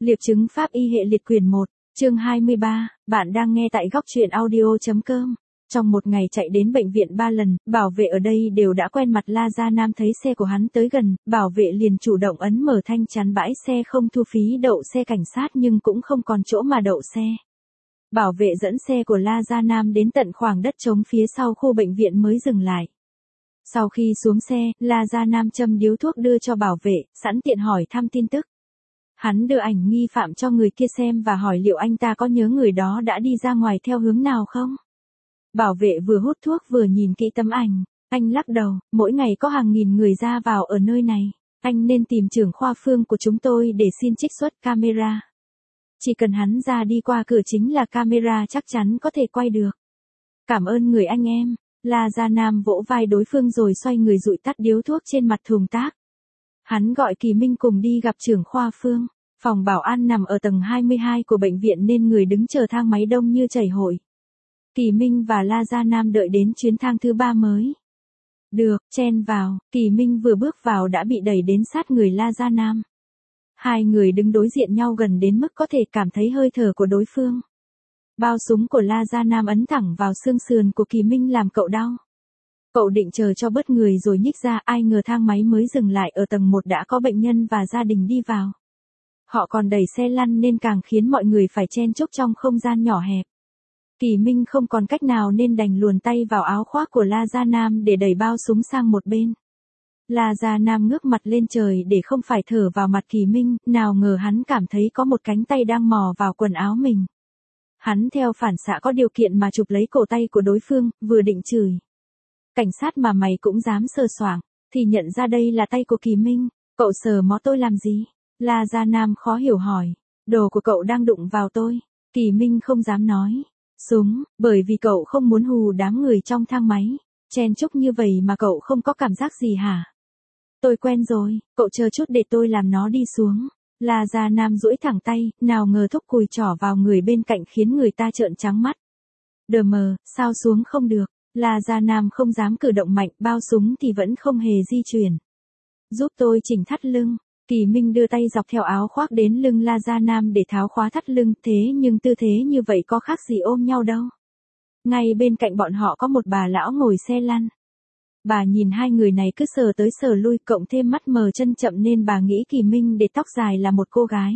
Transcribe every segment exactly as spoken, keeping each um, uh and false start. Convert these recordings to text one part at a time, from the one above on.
Liệp chứng pháp y hệ liệt quyển một, chương hai mươi ba, bạn đang nghe tại góc truyện audio.com. Trong một ngày chạy đến bệnh viện ba lần, bảo vệ ở đây đều đã quen mặt La Gia Nam thấy xe của hắn tới gần, bảo vệ liền chủ động ấn mở thanh chắn bãi xe không thu phí đậu xe cảnh sát nhưng cũng không còn chỗ mà đậu xe. Bảo vệ dẫn xe của La Gia Nam đến tận khoảng đất trống phía sau khu bệnh viện mới dừng lại. Sau khi xuống xe, La Gia Nam châm điếu thuốc đưa cho bảo vệ, sẵn tiện hỏi thăm tin tức. Hắn đưa ảnh nghi phạm cho người kia xem và hỏi liệu anh ta có nhớ người đó đã đi ra ngoài theo hướng nào không? Bảo vệ vừa hút thuốc vừa nhìn kỹ tấm ảnh, anh lắc đầu, mỗi ngày có hàng nghìn người ra vào ở nơi này, anh nên tìm trưởng khoa Phương của chúng tôi để xin trích xuất camera. Chỉ cần hắn ra đi qua cửa chính là camera chắc chắn có thể quay được. Cảm ơn người anh em. La Gia Nam vỗ vai đối phương rồi xoay người dụi tắt điếu thuốc trên mặt thùng tác. Hắn gọi Kỳ Minh cùng đi gặp trưởng khoa Phương. Phòng bảo an nằm ở tầng hai mươi hai của bệnh viện nên người đứng chờ thang máy đông như chảy hội. Kỳ Minh và La Gia Nam đợi đến chuyến thang thứ ba mới. Được, chen vào, Kỳ Minh vừa bước vào đã bị đẩy đến sát người La Gia Nam. Hai người đứng đối diện nhau gần đến mức có thể cảm thấy hơi thở của đối phương. Bao súng của La Gia Nam ấn thẳng vào xương sườn của Kỳ Minh làm cậu đau. Cậu định chờ cho bớt người rồi nhích ra, ai ngờ thang máy mới dừng lại ở tầng một đã có bệnh nhân và gia đình đi vào. Họ còn đẩy xe lăn nên càng khiến mọi người phải chen chúc trong không gian nhỏ hẹp. Kỳ Minh không còn cách nào nên đành luồn tay vào áo khoác của La Gia Nam để đẩy bao súng sang một bên. La Gia Nam ngước mặt lên trời để không phải thở vào mặt Kỳ Minh, nào ngờ hắn cảm thấy có một cánh tay đang mò vào quần áo mình. Hắn theo phản xạ có điều kiện mà chụp lấy cổ tay của đối phương, vừa định chửi. Cảnh sát mà mày cũng dám sờ soạng, thì nhận ra đây là tay của Kỳ Minh, cậu sờ mó tôi làm gì? La Gia Nam khó hiểu hỏi, đồ của cậu đang đụng vào tôi. Kỳ Minh không dám nói. Súng, bởi vì cậu không muốn hù đám người trong thang máy, chen chúc như vậy mà cậu không có cảm giác gì hả? Tôi quen rồi, cậu chờ chút để tôi làm nó đi xuống. La Gia Nam duỗi thẳng tay, nào ngờ thúc cùi trỏ vào người bên cạnh khiến người ta trợn trắng mắt. Đờ mờ, sao xuống không được? La Gia Nam không dám cử động mạnh, bao súng thì vẫn không hề di chuyển. Giúp tôi chỉnh thắt lưng. Kỳ Minh đưa tay dọc theo áo khoác đến lưng La Gia Nam để tháo khóa thắt lưng, thế nhưng tư thế như vậy có khác gì ôm nhau đâu. Ngay bên cạnh bọn họ có một bà lão ngồi xe lăn. Bà nhìn hai người này cứ sờ tới sờ lui, cộng thêm mắt mờ chân chậm nên bà nghĩ Kỳ Minh để tóc dài là một cô gái.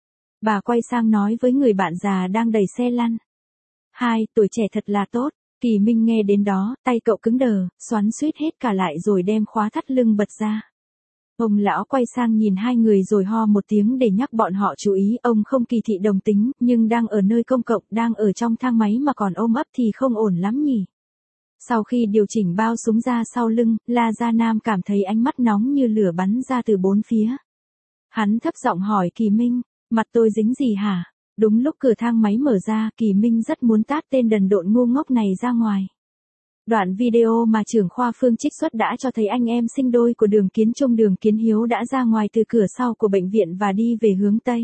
Bà quay sang nói với người bạn già đang đẩy xe lăn. Hai, tuổi trẻ thật là tốt. Kỳ Minh nghe đến đó, tay cậu cứng đờ, xoắn suýt hết cả lại rồi đem khóa thắt lưng bật ra. Ông lão quay sang nhìn hai người rồi ho một tiếng để nhắc bọn họ chú ý, ông không kỳ thị đồng tính, nhưng đang ở nơi công cộng, đang ở trong thang máy mà còn ôm ấp thì không ổn lắm nhỉ. Sau khi điều chỉnh bao súng ra sau lưng, La Gia Nam cảm thấy ánh mắt nóng như lửa bắn ra từ bốn phía. Hắn thấp giọng hỏi Kỳ Minh, mặt tôi dính gì hả? Đúng lúc cửa thang máy mở ra, Kỳ Minh rất muốn tát tên đần độn ngu ngốc này ra ngoài. Đoạn video mà trưởng khoa Phương trích xuất đã cho thấy anh em sinh đôi của Đường Kiến Trung Đường Kiến Hiếu đã ra ngoài từ cửa sau của bệnh viện và đi về hướng Tây.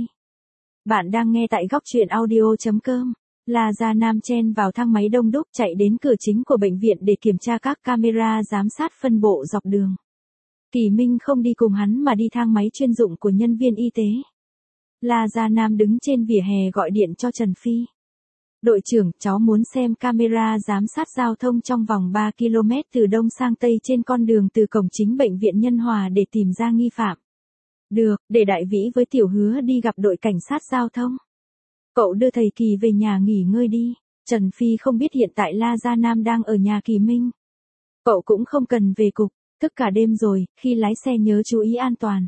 Bạn đang nghe tại góc truyện audio.com. La Gia Nam chen vào thang máy đông đúc chạy đến cửa chính của bệnh viện để kiểm tra các camera giám sát phân bộ dọc đường. Kỳ Minh không đi cùng hắn mà đi thang máy chuyên dụng của nhân viên y tế. La Gia Nam đứng trên vỉa hè gọi điện cho Trần Phi. Đội trưởng, cháu muốn xem camera giám sát giao thông trong vòng ba ki lô mét từ đông sang tây trên con đường từ cổng chính bệnh viện Nhân Hòa để tìm ra nghi phạm. Được, để Đại Vĩ với Tiểu Hứa đi gặp đội cảnh sát giao thông. Cậu đưa thầy Kỳ về nhà nghỉ ngơi đi. Trần Phi không biết hiện tại La Gia Nam đang ở nhà Kỳ Minh. Cậu cũng không cần về cục, thức cả đêm rồi, khi lái xe nhớ chú ý an toàn.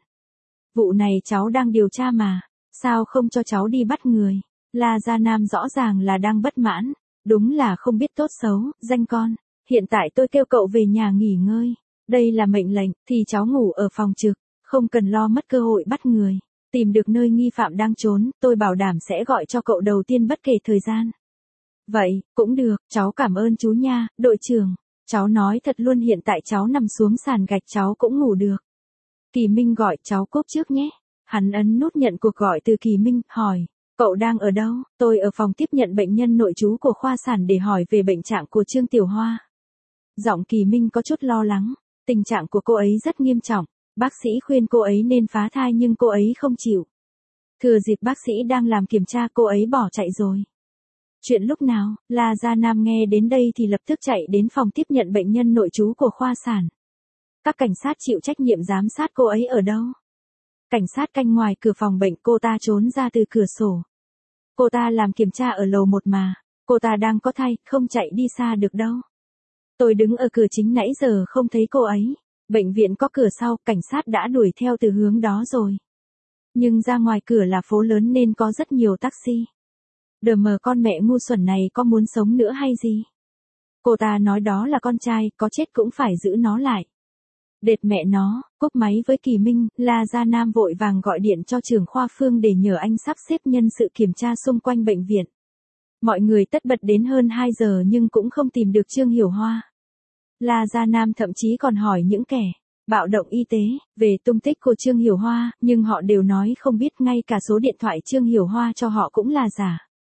Vụ này cháu đang điều tra mà, sao không cho cháu đi bắt người? La Gia Nam rõ ràng là đang bất mãn, đúng là không biết tốt xấu, danh con. Hiện tại tôi kêu cậu về nhà nghỉ ngơi, đây là mệnh lệnh, thì cháu ngủ ở phòng trực, không cần lo mất cơ hội bắt người. Tìm được nơi nghi phạm đang trốn, tôi bảo đảm sẽ gọi cho cậu đầu tiên bất kể thời gian. Vậy, cũng được, cháu cảm ơn chú nha, đội trưởng. Cháu nói thật luôn, hiện tại cháu nằm xuống sàn gạch cháu cũng ngủ được. Kỳ Minh gọi cháu cúp trước nhé. Hắn ấn nút nhận cuộc gọi từ Kỳ Minh, hỏi, cậu đang ở đâu? Tôi ở phòng tiếp nhận bệnh nhân nội trú của khoa sản để hỏi về bệnh trạng của Trương Tiểu Hoa. Giọng Kỳ Minh có chút lo lắng, tình trạng của cô ấy rất nghiêm trọng. Bác sĩ khuyên cô ấy nên phá thai nhưng cô ấy không chịu. Thừa dịp bác sĩ đang làm kiểm tra cô ấy bỏ chạy rồi. Chuyện lúc nào, La Gia Nam nghe đến đây thì lập tức chạy đến phòng tiếp nhận bệnh nhân nội trú của khoa sản. Các cảnh sát chịu trách nhiệm giám sát cô ấy ở đâu? Cảnh sát canh ngoài cửa phòng bệnh, cô ta trốn ra từ cửa sổ. Cô ta làm kiểm tra ở lầu một mà, cô ta đang có thai, không chạy đi xa được đâu. Tôi đứng ở cửa chính nãy giờ không thấy cô ấy. Bệnh viện có cửa sau, cảnh sát đã đuổi theo từ hướng đó rồi. Nhưng ra ngoài cửa là phố lớn nên có rất nhiều taxi. Đờ mờ, con mẹ ngu xuẩn này có muốn sống nữa hay gì? Cô ta nói đó là con trai, có chết cũng phải giữ nó lại. Đệt mẹ nó, cúp máy với Kỳ Minh, La Gia Nam vội vàng gọi điện cho trưởng khoa Phương để nhờ anh sắp xếp nhân sự kiểm tra xung quanh bệnh viện. Mọi người tất bật đến hơn hai giờ nhưng cũng không tìm được Trương Hiểu Hoa. La Gia Nam thậm chí còn hỏi những kẻ bạo động y tế về tung tích của Trương Hiểu Hoa, nhưng họ đều nói không biết, ngay cả số điện thoại Trương Hiểu Hoa cho họ cũng là giả.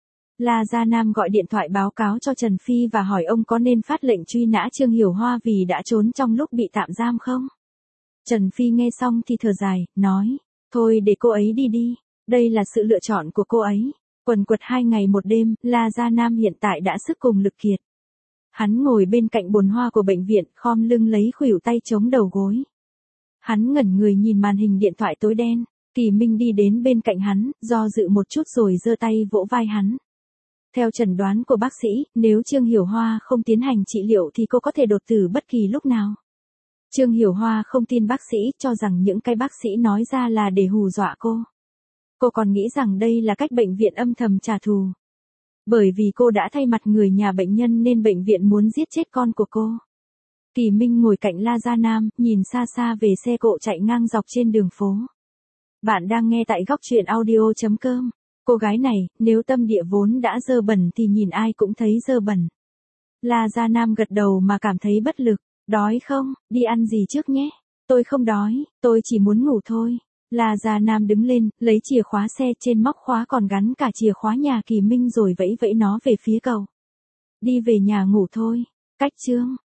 La Gia Nam gọi điện thoại báo cáo cho Trần Phi và hỏi ông có nên phát lệnh truy nã Trương Hiểu Hoa vì đã trốn trong lúc bị tạm giam không? Trần Phi nghe xong thì thở dài, nói, thôi để cô ấy đi đi, đây là sự lựa chọn của cô ấy. Quần quật hai ngày một đêm, La Gia Nam hiện tại đã sức cùng lực kiệt. Hắn ngồi bên cạnh bồn hoa của bệnh viện, khom lưng lấy khuỷu tay chống đầu gối. Hắn ngẩn người nhìn màn hình điện thoại tối đen. Kỳ Minh đi đến bên cạnh hắn, do dự một chút rồi giơ tay vỗ vai hắn. Theo chẩn đoán của bác sĩ, nếu Trương Hiểu Hoa không tiến hành trị liệu thì cô có thể đột tử bất kỳ lúc nào. Trương Hiểu Hoa không tin bác sĩ, cho rằng những cái bác sĩ nói ra là để hù dọa cô. Cô còn nghĩ rằng đây là cách bệnh viện âm thầm trả thù. Bởi vì cô đã thay mặt người nhà bệnh nhân nên bệnh viện muốn giết chết con của cô. Kỳ Minh ngồi cạnh La Gia Nam, nhìn xa xa về xe cộ chạy ngang dọc trên đường phố. Bạn đang nghe tại góc truyện audio chấm com. Cô gái này, nếu tâm địa vốn đã dơ bẩn thì nhìn ai cũng thấy dơ bẩn. La Gia Nam gật đầu mà cảm thấy bất lực. Đói không, đi ăn gì trước nhé. Tôi không đói, tôi chỉ muốn ngủ thôi. La Gia Nam đứng lên, lấy chìa khóa xe, trên móc khóa còn gắn cả chìa khóa nhà Kỳ Minh rồi vẫy vẫy nó về phía cầu. Đi về nhà ngủ thôi. Cách chương.